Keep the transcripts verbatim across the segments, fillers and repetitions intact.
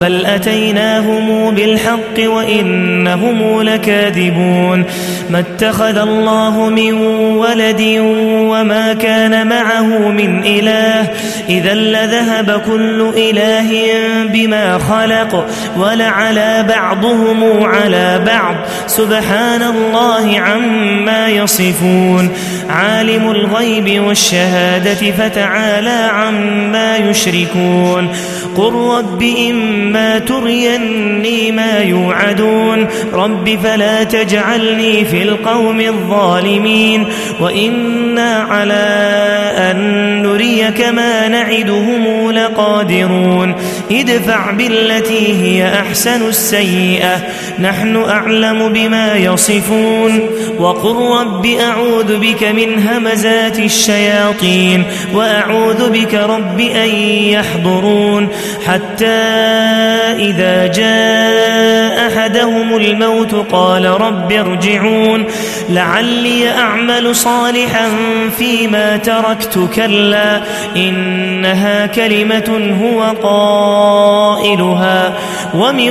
بل أتيناهم بالحق وإنهم لكاذبون ما اتخذ الله من ولد وما كان معه من إله إذا لذهب كل إله بما خلق ولعلى بعضهم على بعض سبحان الله عما يصفون عالم الغيب والشهادة فتعالى عما يشركون قل رب إما تريني ما يوعدون رب فلا تجعلني في القوم الظالمين وإنا على أن نريك ما نعدهم لقادرون ادفع بالتي هي أحسن السيئة نحن أعلم بما يصفون وقل رب أعوذ بك من همزات الشياطين وأعوذ بك رب أن يحضرون حتى إذا جاء أحدهم الموت قال رب ارجعون لعلي أعمل صالحا فيما تركت كلا إنها كلمة هو قائلها ومن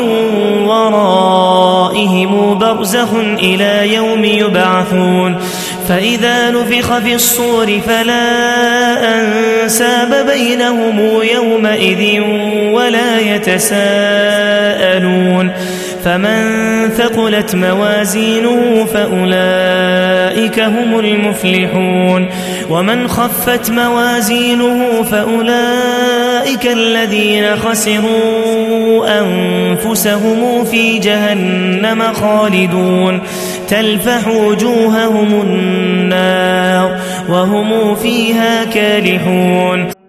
ورائهم برزخ إلى يوم يبعثون فإذا نفخ في الصور فلا أنساب بينهم يومئذ ولا يتساءلون فمن ثقلت موازينه فأولئك هم المفلحون ومن خفت موازينه فأولئك الذين خسروا أنفسهم في جهنم خالدون تلفح وجوههم النار وهم فيها كالحون.